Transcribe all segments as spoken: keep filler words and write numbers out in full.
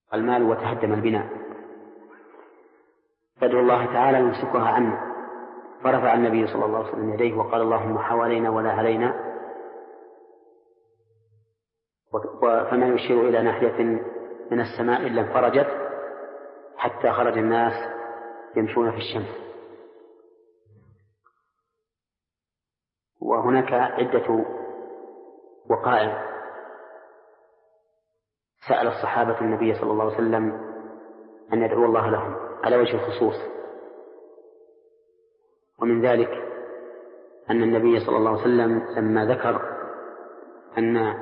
المال وتهدم البناء، فادعو الله تعالى يمسكها عنا. فرفع النبي صلى الله عليه وسلم يديه وقال اللهم حوالينا ولا علينا، فما يشير إلى ناحية من السماء إلا انفرجت حتى خرج الناس يمشون في الشمس. وهناك عدة وقائع سأل الصحابة النبي صلى الله عليه وسلم أن يدعو الله لهم على وجه الخصوص، ومن ذلك أن النبي صلى الله عليه وسلم لما ذكر أن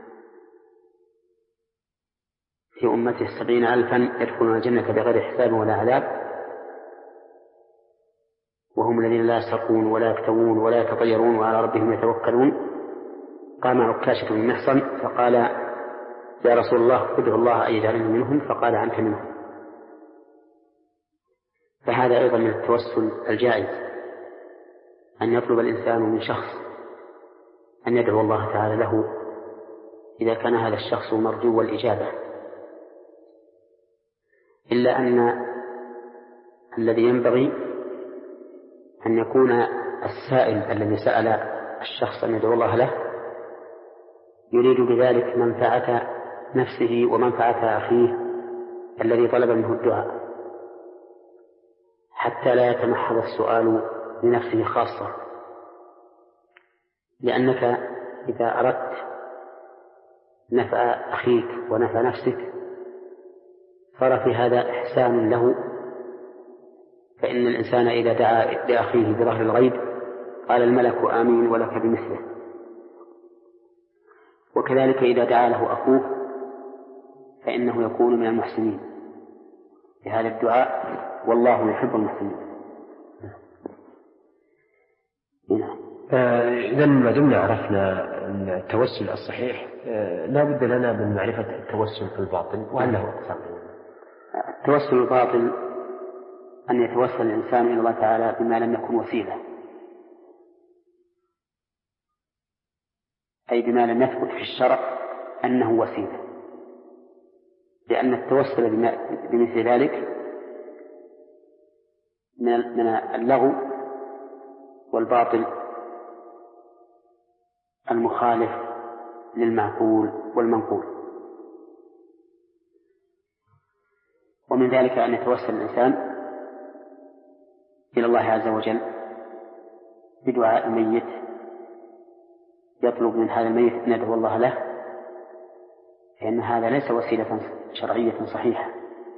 في أمته سبعين ألفا يدخلون الجنة بغير حساب ولا عذاب، وهم الذين لا يسرقون ولا يكتوون ولا يتطيرون وعلى ربهم يتوكلون، قام عكاشة بن محصن فقال يا رسول الله ادعو الله أن يجعلني منهم، فقال أنت منهم. فهذا أيضا من التوسل الجائز، أن يطلب الإنسان من شخص أن يدعو الله تعالى له إذا كان هذا الشخص مرجو الإجابة، إلا أن الذي ينبغي أن يكون السائل الذي سأل الشخص أن يدعو الله له يريد بذلك منفعة نفسه ومنفعة أخيه الذي طلب منه الدعاء، حتى لا يتمحض السؤال لنفسه خاصة، لأنك إذا أردت نفع أخيك ونفع نفسك صار في هذا إحسان له، فإن الإنسان إذا دعا لأخيه بظهر الغيب قال الملك آمين ولك بمثله، وكذلك إذا دعا له أخوه فإنه يكون من المحسنين بهذا الدعاء، والله يحب المحسنين. إذا ما دمنا عرفنا التوسل الصحيح لا بد لنا من معرفة التوسل في الباطل، وهل له أقسام؟ التوسل الباطل أن يتوسل الإنسان إلى الله تعالى بما لم يكن وسيلة، أي بما لم يثبت في الشرع أنه وسيلة، لأن التوسل بمثل ذلك من اللغو والباطل المخالف للمعقول والمنقول. ومن ذلك أن يتوسل الإنسان إلى الله عز وجل بدعاء الميت، يطلب من هذا الميت أن يدعو الله له، لأن هذا ليس وسيلة شرعية صحيحة،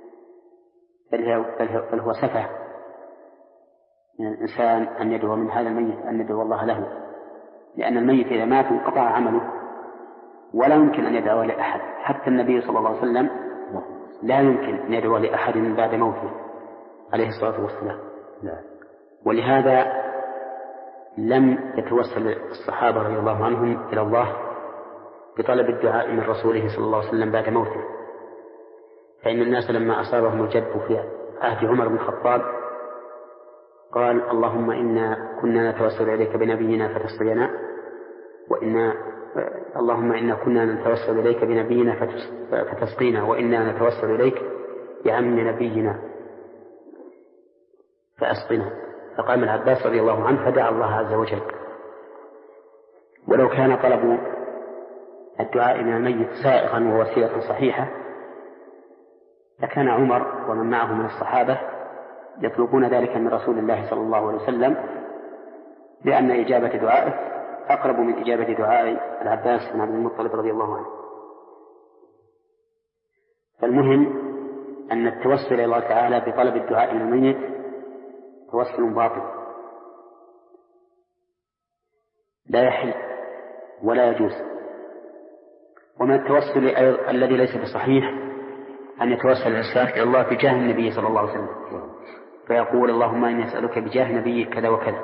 بل هو سفه من الإنسان أن يدعو من هذا الميت أن يدعو الله له، لأن الميت إذا مات انقطع عمله ولا يمكن أن يدعو لأحد، حتى النبي صلى الله عليه وسلم لا يمكن أن يدعو لأحد بعد موته عليه الصلاة والسلام. ولهذا لم يتوسل الصحابة رضي الله عنهم إلى الله بطلب الدعاء من رسوله صلى الله عليه وسلم بعد موته، فإن الناس لما أصابهم الجد في عهد عمر بن الخطاب قال اللهم إنا كنا نتوسل إليك بنبينا فتسقينا، وإنا اللهم إنا كنا نتوسل إليك بنبينا فتسقينا، وإنا نتوسل إليك بعم نبينا فأسقنا. فقام العباس رضي الله عنه فدعا الله عز وجل. ولو كان طلب الدعاء من الميت سائغا ووسيلة صحيحة لكان عمر ومن معه من الصحابة يطلبون ذلك من رسول الله صلى الله عليه وسلم، لأن إجابة دعائه أقرب من إجابة دعاء العباس بن عبد المطلب رضي الله عنه. فالمهم أن التوسل إلى الله تعالى بطلب الدعاء من الميت توسل باطل لا يحل ولا يجوز. ومن التوسل الذي ليس بصحيح أن يتوسل الإنسان إلى الله بجاه النبي صلى الله عليه وسلم، فيقول اللهم إني أسألك بجاه نبيك كذا وكذا،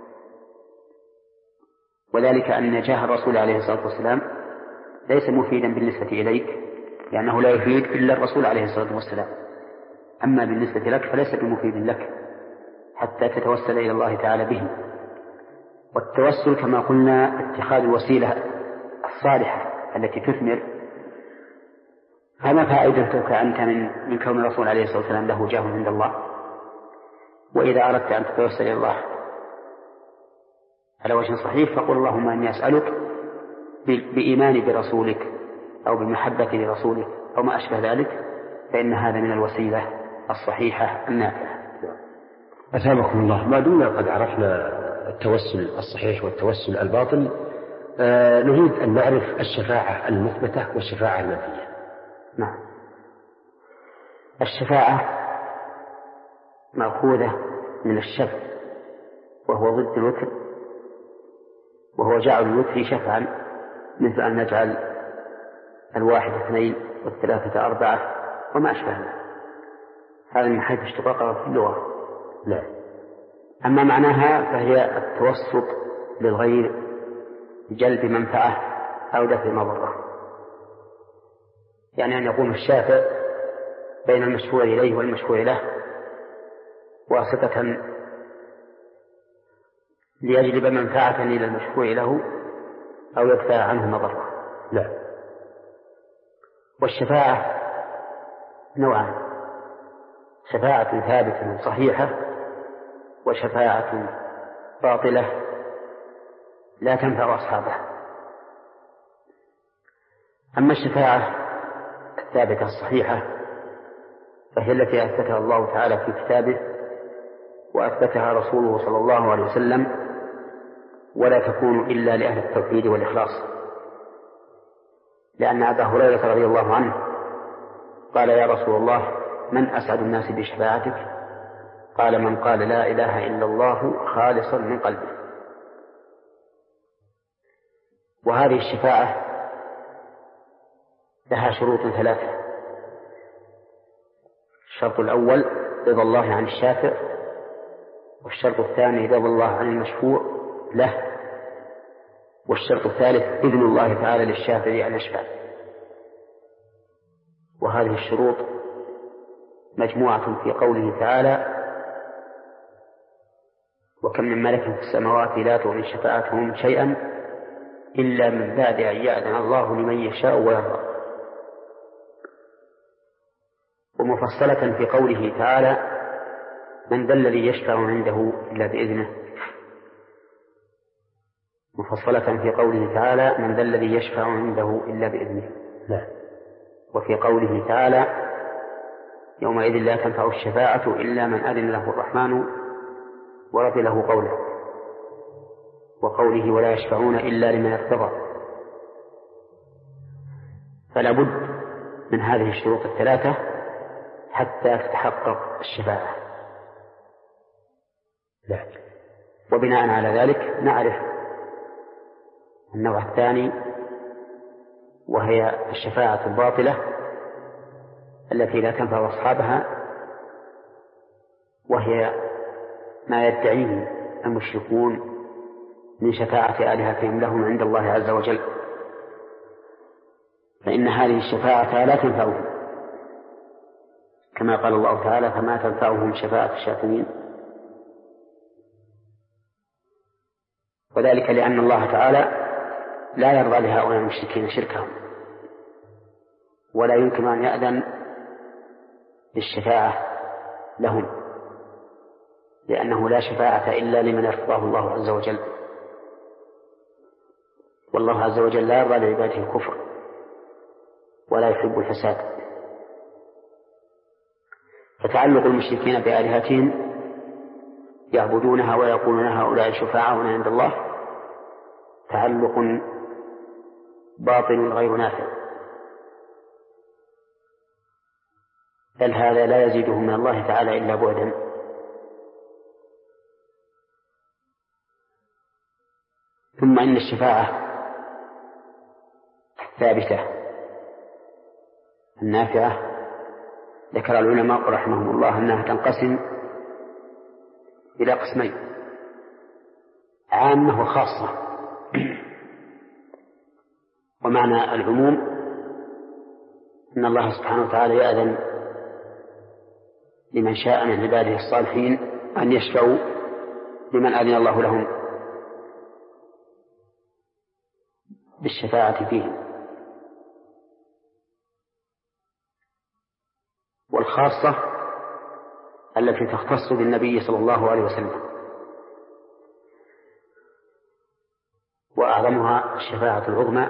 وذلك أن جاه الرسول عليه الصلاة والسلام ليس مفيدا بالنسبة إليك، لأنه لا يفيد إلا الرسول عليه الصلاة والسلام، أما بالنسبة لك فليس بمفيد لك حتى تتوسل إلى الله تعالى به. والتوسل كما قلنا اتخاذ الوسيلة الصالحة التي تثمر فما فائدتك أنت من, من كون الرسول عليه الصلاة والسلام له جاه عند الله؟ وإذا أردت أن تتوسل إلى الله على وجه صحيح فقل اللهم إني أسألك بإيماني برسولك أو بمحبة لرسولك أو ما أشبه ذلك، فإن هذا من الوسيلة الصحيحة النافعة. أثابكم الله. ما دمنا قد عرفنا التوسل الصحيح والتوسل الباطل، آه نريد أن نعرف الشفاعة المثبتة والشفاعة المنفية. نعم. الشفاعة مأخوذة من الشفع وهو ضد الوتر، وهو جعل الوتر شفعا، مثل أن نجعل الواحد اثنين والثلاثة أربعة وما أشبه ذلك. هذا من حيث اشتقاقها في اللغة. لا. أما معناها فهي التوسط للغير بجلب منفعة أو دفع مضرة، يعني أن يقوم الشافع بين المشفوع إليه والمشفوع له واسطة ليجلب منفعة إلى المشفوع له أو يدفع عنه مضرة. لا. والشفاعة نوعان: شفاعة ثابتة صحيحة وشفاعة باطلة لا تنفع أصحابها. أما الشفاعة الثابتة الصحيحة فهي التي أثبتها الله تعالى في كتابه وأثبتها رسوله صلى الله عليه وسلم، ولا تكون إلا لأهل التوحيد والإخلاص، لأن أبا هريرة رضي الله عنه قال: يا رسول الله، من أسعد الناس بشفاعتك؟ قال: من قال لا إله إلا الله خالصا من قلبه. وهذه الشفاعة لها شروط ثلاثة: الشرط الأول رضا الله عن الشافع، والشرط الثاني رضا الله عن المشفوع له، والشرط الثالث إذن الله تعالى للشافع أن يشفع. وهذه الشروط مجموعة في قوله تعالى: وكم من ملك في السماوات لا تغني شفاعتهم شيئا إلا من بعد أن يأذن الله لمن يشاء ويرضى. ومفصلة في قوله تعالى: من ذا الذي يشفع عنده إلا بإذنه. مفصلة في قوله تعالى: من ذا الذي يشفع عنده إلا بإذنه. لا. وفي قوله تعالى: يومئذ لا تنفع الشفاعة إلا من أذن له الرحمن ورضي له قوله. وقوله: ولا يشفعون إلا لمن ارتضى. فلا بد من هذه الشروط الثلاثة حتى تتحقق الشفاعة. لا. وبناء على ذلك نعرف النوع الثاني، وهي الشفاعة الباطلة التي لا تنفع أصحابها، وهي ما يدعيه المشركون من شفاعة آلهتهم لهم عند الله عز وجل، فإن هذه الشفاعة لا تنفعهم، كما قال الله تعالى: فما تنفعهم شفاعة الشافعين. وذلك لأن الله تعالى لا يرضى لهؤلاء المشركين شركهم، ولا يمكن أن يأذن بالشفاعة لهم، لأنه لا شفاعة إلا لمن ارتضاه الله عز وجل، والله عز وجل لا يرضى لعباده الكفر ولا يحب الفساد. فتعلق المشركين بآلهتهم يعبدونها ويقولون هؤلاء شفاعاؤنا عند الله تعلق باطل غير نافع، بل هذا لا يزيده من الله تعالى إلا بعدا. ثم إن الشفاعة الثابتة النافعة ذكر العلماء رحمهم الله أنها تنقسم إلى قسمين: عامة وخاصة. ومعنى العموم أن الله سبحانه وتعالى يأذن لمن شاء من عباده الصالحين أن يشفعوا لمن أذن الله لهم بالشفاعة فيهم. الخاصة التي تختص بالنبي صلى الله عليه وسلم، وأعظمها الشفاعة العظمى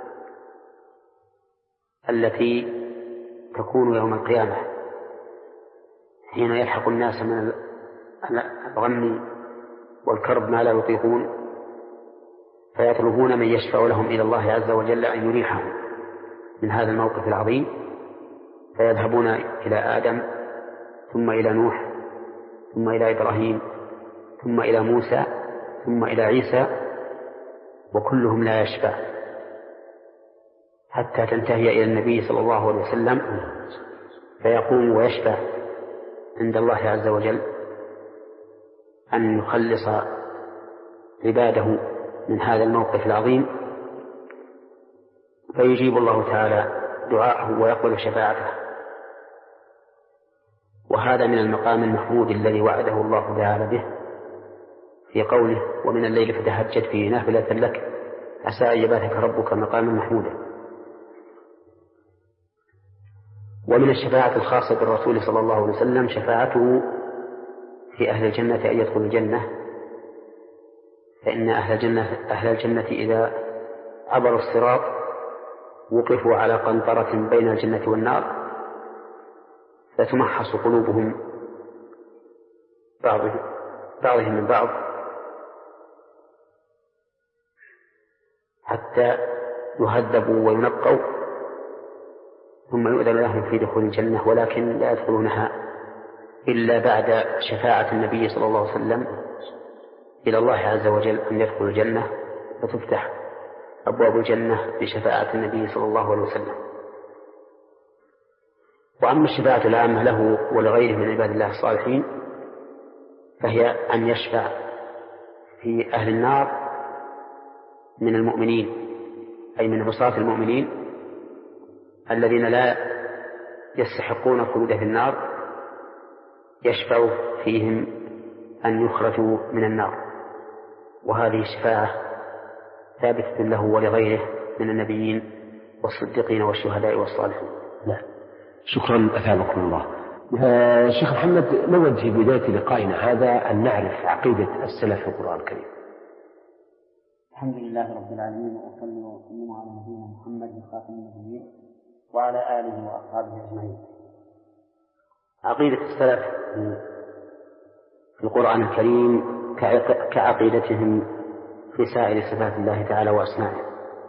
التي تكون يوم القيامة حين يلحق الناس من الغم والكرب ما لا يطيقون، فيطلبون من يشفع لهم إلى الله عز وجل أن يريحهم من هذا الموقف العظيم، فيذهبون إلى آدم ثم إلى نوح ثم إلى إبراهيم ثم إلى موسى ثم إلى عيسى، وكلهم لا يشفع حتى تنتهي إلى النبي صلى الله عليه وسلم، فيقوم ويشفع عند الله عز وجل أن يخلص عباده من هذا الموقف العظيم، فيجيب الله تعالى دعاءه ويقبل شفاعته. وهذا من المقام المحمود الذي وعده الله تعالى به في قوله: ومن الليل فتهجد فيه نافلة لك عسى أن يبعثك ربك مقاما محمودا. ومن الشفاعة الخاصة بالرسول صلى الله عليه وسلم شفاعته في أهل الجنة أن يدخلوا الجنة، فإن أهل الجنة, أهل الجنة إذا عبروا الصراط وقفوا على قنطرة بين الجنة والنار، فتمحص قلوبهم بعضهم, بعضهم من بعض حتى يهذبوا وينقوا، ثم يؤذن لهم في دخول الجنة، ولكن لا يدخلونها إلا بعد شفاعة النبي صلى الله عليه وسلم إلى الله عز وجل أن يدخلوا الجنة، فتفتح أبواب الجنة بشفاعة النبي صلى الله عليه وسلم. وأما الشفاعة العامة له ولغيره من عباد الله الصالحين فهي أن يشفع في أهل النار من المؤمنين، أي من عصاة المؤمنين الذين لا يستحقون الخلود في النار، يشفع فيهم أن يخرجوا من النار. وهذه الشفاعة ثابتة له ولغيره من النبيين والصديقين والشهداء والصالحين. لا. شكرا أثابكم الله. آه شيخ محمد، نود في بداية لقائنا هذا أن نعرف عقيدة السلف في القرآن الكريم. الحمد لله رب العالمين، وأصلي وأسلم على نبينا محمد خاتم النبيين وعلى آله وأصحابه أجمعين. عقيدة السلف في القرآن الكريم كعقيدتهم في سائر صفات الله تعالى وأسمائه،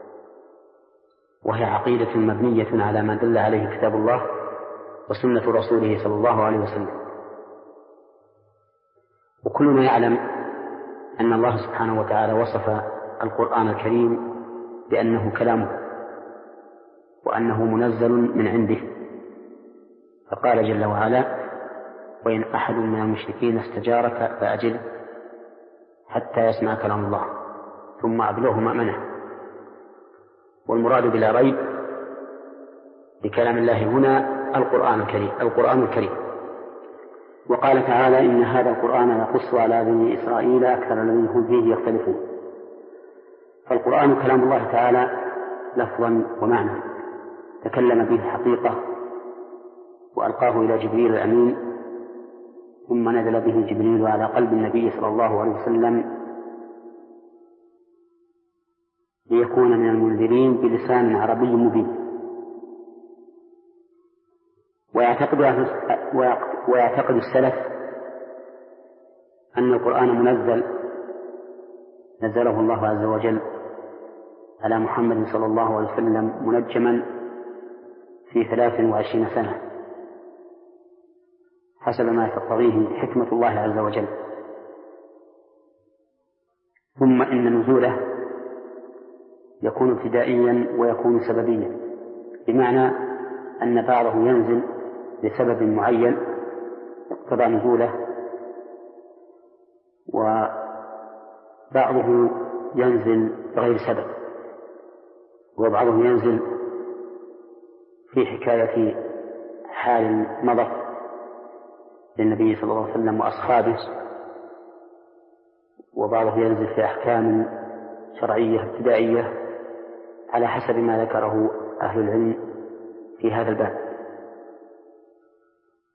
وهي عقيدة مبنية على ما دل عليه كتاب الله وسنة رسوله صلى الله عليه وسلم. وكلنا يعلم أن الله سبحانه وتعالى وصف القرآن الكريم بأنه كلامه وأنه منزل من عنده، فقال جل وعلا: وإن أحد من المشركين استجارك فأجله حتى يسمع كلام الله ثم أبلغه مأمنه. والمراد بلا ريب بكلام الله هنا القرآن الكريم القرآن الكريم وقال تعالى: إن هذا القرآن يقص على بني إسرائيل أكثر الذين هم فيه يختلفون. فالقرآن كلام الله تعالى لفظا ومعنى، تكلم به حقيقة وألقاه إلى جبريل الأمين، ثم نزل به جبريل على قلب النبي صلى الله عليه وسلم ليكون من المنذرين بلسان عربي مبين. ويعتقد, ويعتقد السلف أن القرآن منزل نزله الله عز وجل على محمد صلى الله عليه وسلم منجما في ثلاث وعشرين سنة حسب ما تقتضيه حكمة الله عز وجل، ثم إن نزوله يكون ابتدائيا ويكون سببيا، بمعنى أن بعضه ينزل لسبب معين اقتضى نزوله، وبعضه ينزل بغير سبب، وبعضه ينزل في حكاية حال مضت للنبي صلى الله عليه وسلم وأصحابه، وبعضه ينزل في أحكام شرعية ابتدائية على حسب ما ذكره أهل العلم في هذا الباب.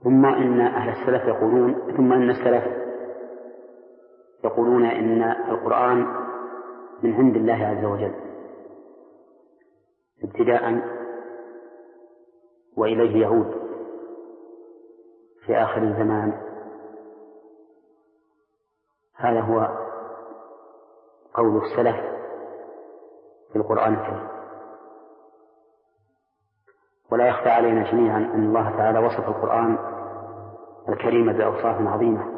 ثم إن أهل السلف يقولون ثم إن السلف يقولون إن القرآن من عند الله عز وجل ابتداء وإليه يعود في آخر الزمان. هذا هو قول السلف في القرآن الكريم. ولا يخفى علينا جميعا أن الله تعالى وصف القرآن الكريم بأوصاف عظيمة،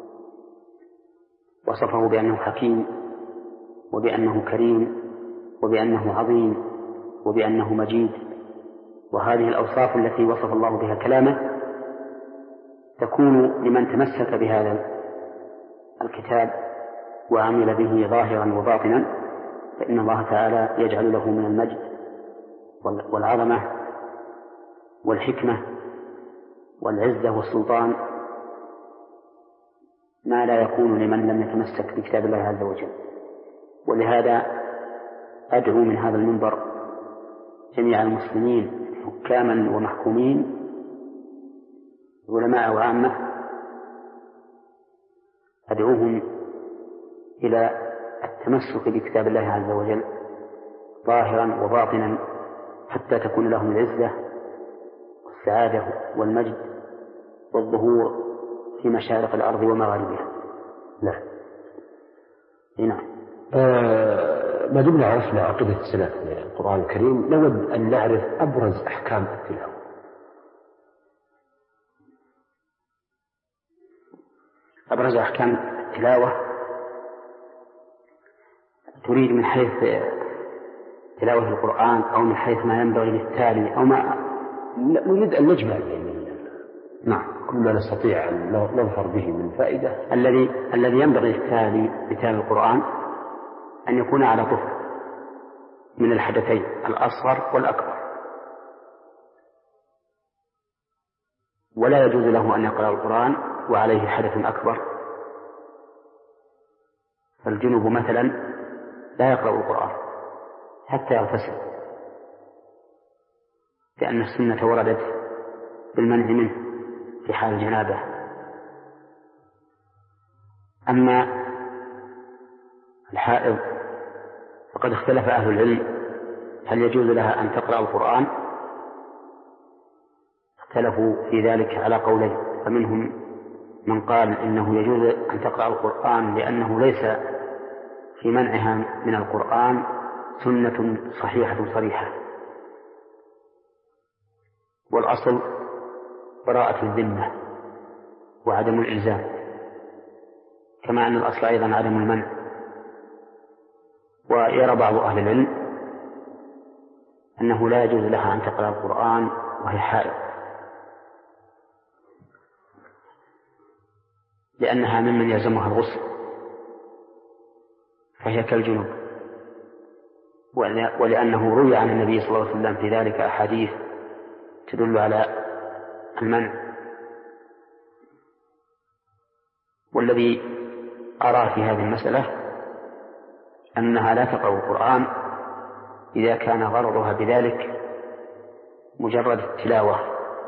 وصفه بأنه حكيم وبأنه كريم وبأنه عظيم وبأنه مجيد. وهذه الأوصاف التي وصف الله بها كلامه تكون لمن تمسك بهذا الكتاب وعمل به ظاهرا وباطنا، فإن الله تعالى يجعل له من المجد والعظمة والحكمة والعزة والسلطان ما لا يكون لمن لم يتمسك بكتاب الله عز وجل. ولهذا أدعو من هذا المنبر جميع المسلمين حكاما ومحكومين علماء وعامة، أدعوهم إلى التمسك بكتاب الله عز وجل ظاهرا وباطنا حتى تكون لهم العزة والسعادة والمجد والظهور في مشارق الأرض ومغاربها. نعم. نعم. آه ما دمنا عرفنا عقيدة السلف في القرآن الكريم، نود أن نعرف أبرز أحكام التلاوة. أبرز أحكام التلاوة تريد من حيث تلاوة القرآن أو من حيث ما ينبغي للتالي أو ما نريد أن نجمع يعني نعم كل ما نستطيع أن نظفر به من فائدة. الذي الذي ينبغي للتالي لتالي القرآن أن يكون على طهر من الحدثين الأصغر والأكبر، ولا يجوز له أن يقرأ القرآن وعليه حدث أكبر. فالجنوب مثلا لا يقرأ القرآن حتى يغتسل، لأن السنة وردت بالمنع منه في حال الجنابة. أما الحائض فقد اختلف أهل العلم هل يجوز لها أن تقرأ القرآن، اختلفوا في ذلك على قولين، فمنهم من قال إنه يجوز أن تقرأ القرآن لأنه ليس في منعها من القرآن سنة صحيحة صريحة، والأصل براءة الذمة وعدم الإلزام، كما أن الأصل أيضا عدم المنع. ويرى بعض أهل العلم أنه لا يجوز لها أن تقرأ القرآن وهي حائض، لأنها ممن يلزمها الغسل فهي كالجنوب، ولأنه روي عن النبي صلى الله عليه وسلم في ذلك أحاديث تدل على المنع. والذي أرى في هذه المسألة أنها لا تقرأ القرآن إذا كان غرضها بذلك مجرد التلاوة.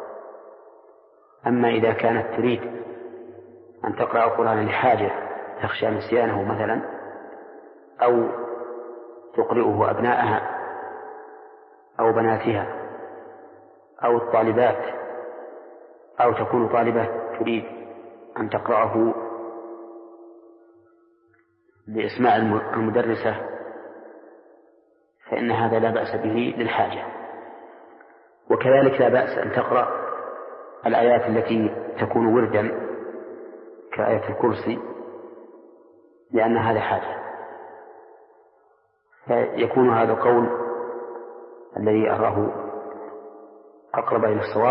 أما إذا كانت تريد أن تقرأ القرآن لحاجة تخشى نسيانه مثلا، أو تقرئه أبنائها أو بناتها أو الطالبات، أو تكون طالبة تريد أن تقرأه لإسماع المدرسة، فإن هذا لا بأس به للحاجة. وكذلك لا بأس أن تقرأ الآيات التي تكون وردا كآية الكرسي، لأن هذا حاجة. فيكون هذا القول الذي أراه أقرب إلى الصواب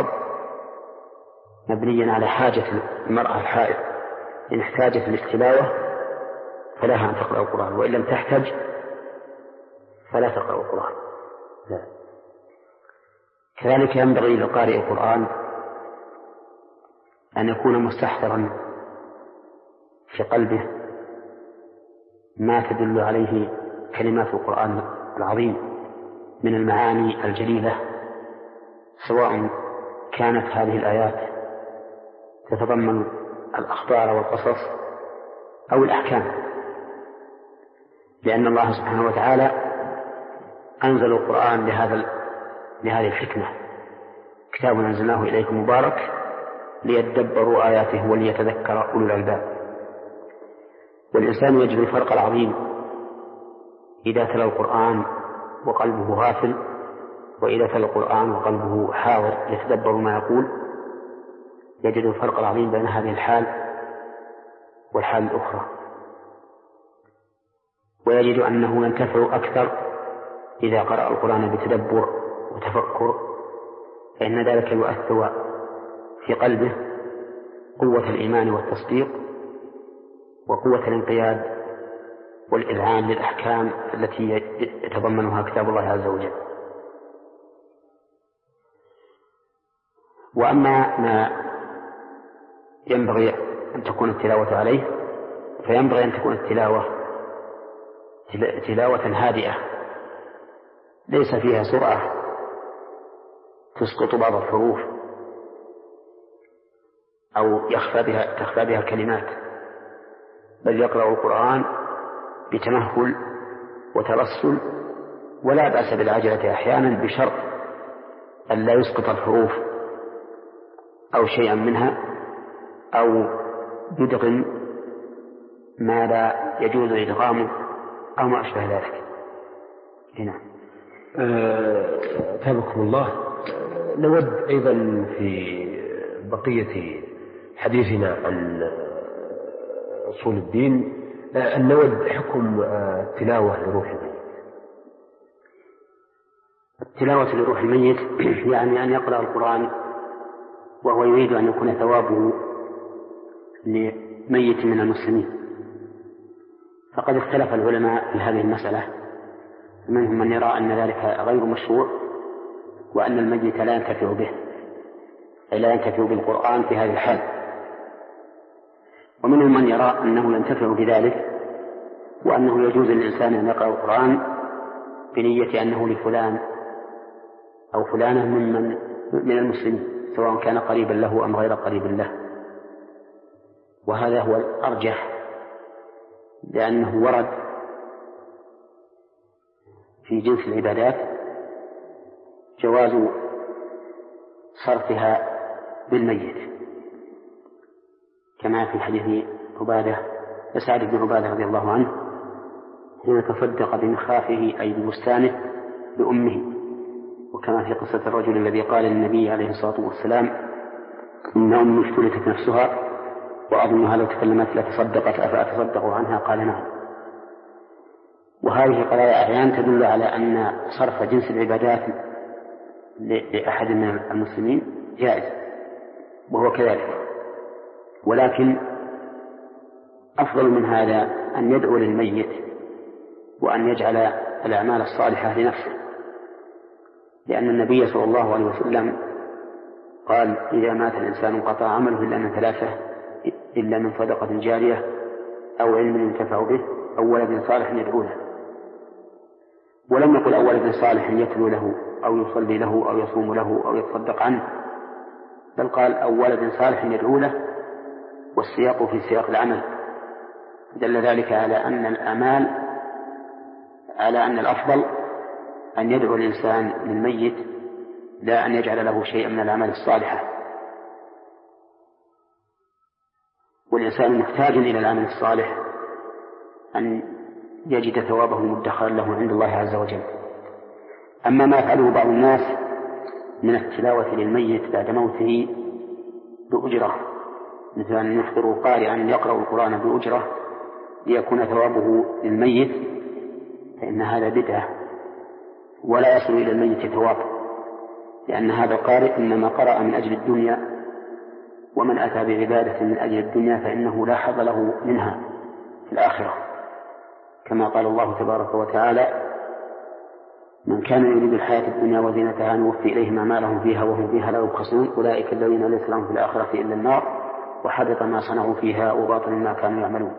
مبنيا على حاجة المرأة الحائض، إن احتاجت للتلاوة فلها أن تقرأ القرآن، وإن لم تحتج فلا تقرأ القرآن. لا. كذلك ينبغي لقارئ القرآن أن يكون مستحضرا في قلبه ما تدل عليه كلمات القرآن العظيم من المعاني الجليلة، سواء كانت هذه الآيات تتضمن الأخبار والقصص أو الأحكام، لأن الله سبحانه وتعالى أنزل القرآن لهذا لهذه الحكمة: كتاب أنزلناه إليكم مبارك ليدبروا آياته وليتذكر أولو الألباب. والإنسان يجد الفرق العظيم إذا تلا القرآن وقلبه غافل، وإذا تلا القرآن وقلبه حاضر يتدبر ما يقول، يجد الفرق العظيم بين هذه الحال والحال الأخرى، ويجد أنه ينتفع أكثر إذا قرأ القرآن بتدبر وتفكر، فإن ذلك يؤثر في قلبه قوة الإيمان والتصديق وقوة الانقياد والإذعان للأحكام التي يتضمنها كتاب الله عز وجل. وأما ما ينبغي أن تكون التلاوة عليه فينبغي أن تكون التلاوة تلاوة هادئة ليس فيها سرعة تسقط بعض الحروف أو يخفى بها تخفى بها الكلمات، بل يقرأ القرآن بتمهل وترسل، ولا بأس بالعجلة أحيانا بشرط أن لا يسقط الحروف أو شيئا منها أو يدغم ما لا يجوز إدغامه أو ما أشبه ذلك. هنا أتابكم الله. نود أيضا في بقية حديثنا عن أصول الدين أن نود حكم التلاوة لروح الميت. التلاوة لروح الميت يعني أن يقرأ القرآن وهو يريد أن يكون ثوابه لميت من المسلمين، فقد اختلف العلماء في هذه المسألة، منهم من يرى أن ذلك غير مشروع وأن الميت لا ينتفع به، أي لا ينتفع بالقرآن في هذه الحال، ومنهم من يرى أنه ينتفع بذلك وأنه يجوز للإنسان أن يقرأ القرآن بنية أنه لفلان أو فلانة ممن من المسلمين سواء كان قريبا له أم غير قريب له. وهذا هو الأرجح، لأنه ورد في جنس العبادات جواز صرفها بالميت، كما في حديث عبادة سعد بن عبادة رضي الله عنه حين تصدق بمخافه أي ببستانه بأمه، وكما في قصة الرجل الذي قال للنبي عليه الصلاة والسلام: إن أمي افتلتت نفسها وأظنها لو تكلمت لتصدقت أفأتصدق عنها؟ قال: نعم. وهذه قضايا أعيان تدل على أن صرف جنس العبادات لأحد من المسلمين جائز، وهو كذلك، ولكن أفضل من هذا أن يدعو للميت وأن يجعل الأعمال الصالحة لنفسه، لأن النبي صلى الله عليه وسلم قال: إذا مات الإنسان انقطع عمله إلا من ثلاثة، إلا من صدقة جارية أو علم ينتفع به أو ولد صالح يدعو له. ولم يقل أو ولد صالح يتلو له أو يصلي له أو يصوم له أو يتصدق عنه، بل قال أو ولد صالح يدعو له، والسياق في سياق العمل، دل ذلك على أن الأعمال على أن الأفضل أن يدعو الإنسان للميت لا أن يجعل له شيئا من الأعمال الصالحة. والإنسان محتاج إلى العمل الصالح أن يجد ثوابه مدخرا له عند الله عز وجل. أما ما يفعله بعض الناس من التلاوة للميت بعد موته بأجرة، مثل أن يحضروا قارئا يقرأ القرآن بأجرة ليكون ثوابه للميت، فإن هذا بدعة ولا يصل إلى الميت ثواب، لأن هذا القارئ إنما قرأ من أجل الدنيا، ومن أتى بعبادة من أجل الدنيا فإنه لا حظ له منها في الآخرة، كما قال الله تبارك وتعالى: من كان يريد الحياة الدنيا وزينتها نوفي إليهم أعمالهم فيها وهم فيها لا يبخسون أولئك الذين ليس لهم في الآخرة إلا النار وحبط ما صنعوا فيها وباطل ما كانوا يعملون.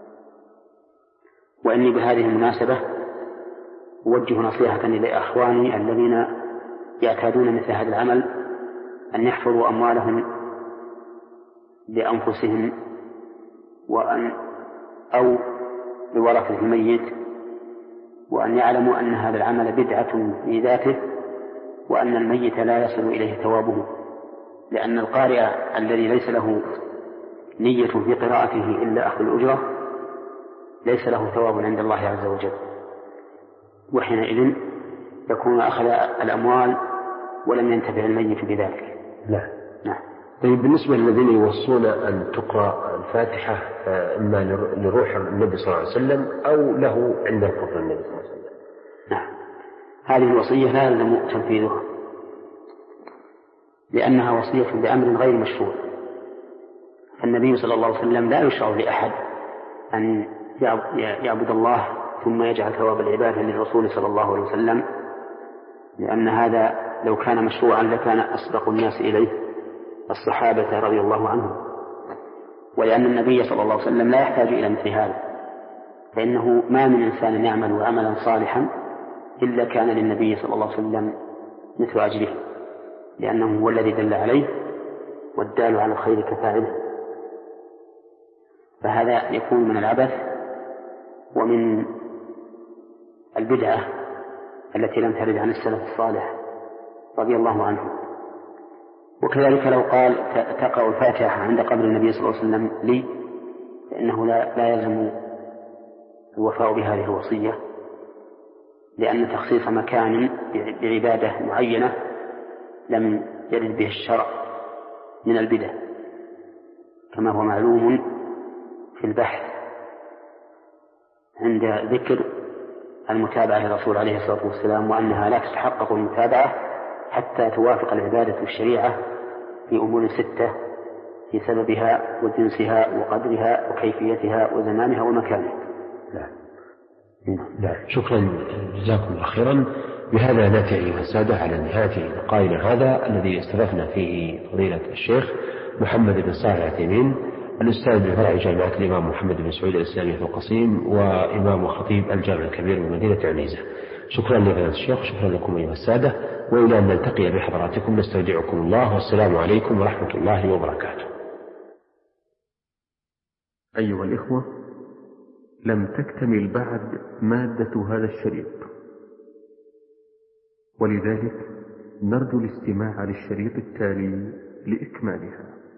وإني بهذه المناسبة أوجه نصيحة إلى أخواني الذين يعتادون مثل هذا العمل أن يحفظوا أموالهم لأنفسهم وأن أو لورثة الميت، وأن يعلموا أن هذا العمل بدعة في ذاته، وأن الميت لا يصل إليه ثوابه، لأن القارئ الذي ليس له نية في قراءته إلا أخذ الأجرة ليس له ثواب عند الله عز وجل، وحينئذ يكون أخذ الأموال ولم ينتفع الميت بذلك. لا. نعم. طيب بالنسبة للذين يوصون أن تقرأ الفاتحة إما لروح النبي صلى الله عليه وسلم أو له عند كفر النبي صلى الله عليه وسلم. نعم، هذه الوصية لا يلزم تنفيذها، لأنها وصية بأمر غير مشروع. فالنبي صلى الله عليه وسلم لا يشرع لأحد أن يعبد الله ثم يجعل ثواب العبادة للرسول صلى الله عليه وسلم، لأن هذا لو كان مشروعا لكان أسبق الناس إليه الصحابة رضي الله عنهم، ولأن النبي صلى الله عليه وسلم لا يحتاج إلى مثل هذا، فإنه ما من إنسان يعمل عملا صالحا إلا كان للنبي صلى الله عليه وسلم مثل أجره، لأنه هو الذي دل عليه والدال على الخير كفاعله. فهذا يكون من العبث ومن البدعة التي لم ترد عن السلف الصالح رضي الله عنه. وكذلك لو قال تقرأ الفاتحة عند قبر النبي صلى الله عليه وسلم لي، فإنه لا, لا يلزم الوفاء بهذه الوصية، لأن تخصيص مكان بعبادة معينة لم يرد به الشرع من البدع، كما هو معلوم في البحث عند ذكر المتابعة للرسول عليه الصلاة والسلام، وأنها لا تتحقق المتابعة حتى توافق العبادة والشريعة في أمور ستة في سببها وجنسها وقدرها وكيفيتها وزمانها ومكانها. لا. لا. شكرا جزاكم الله خيرا. بهذا نأتي أيها السادة على نهاية لقائنا هذا الذي استضفنا فيه فضيلة الشيخ محمد بن صالح العثيمين، الأستاذ بفرع جامعة الإمام محمد بن سعود الإسلامية في القصيم، وإمام وخطيب الجامع الكبير من مدينة عنيزة. شكرا لفضيلة الشيخ، شكرا لكم أيها السادة، وإلى أن نلتقي بحضراتكم نستودعكم الله، والسلام عليكم ورحمة الله وبركاته. أيها الإخوة، لم تكتمل بعد مادة هذا الشريط، ولذلك نرجو الاستماع للشريط التالي لإكمالها.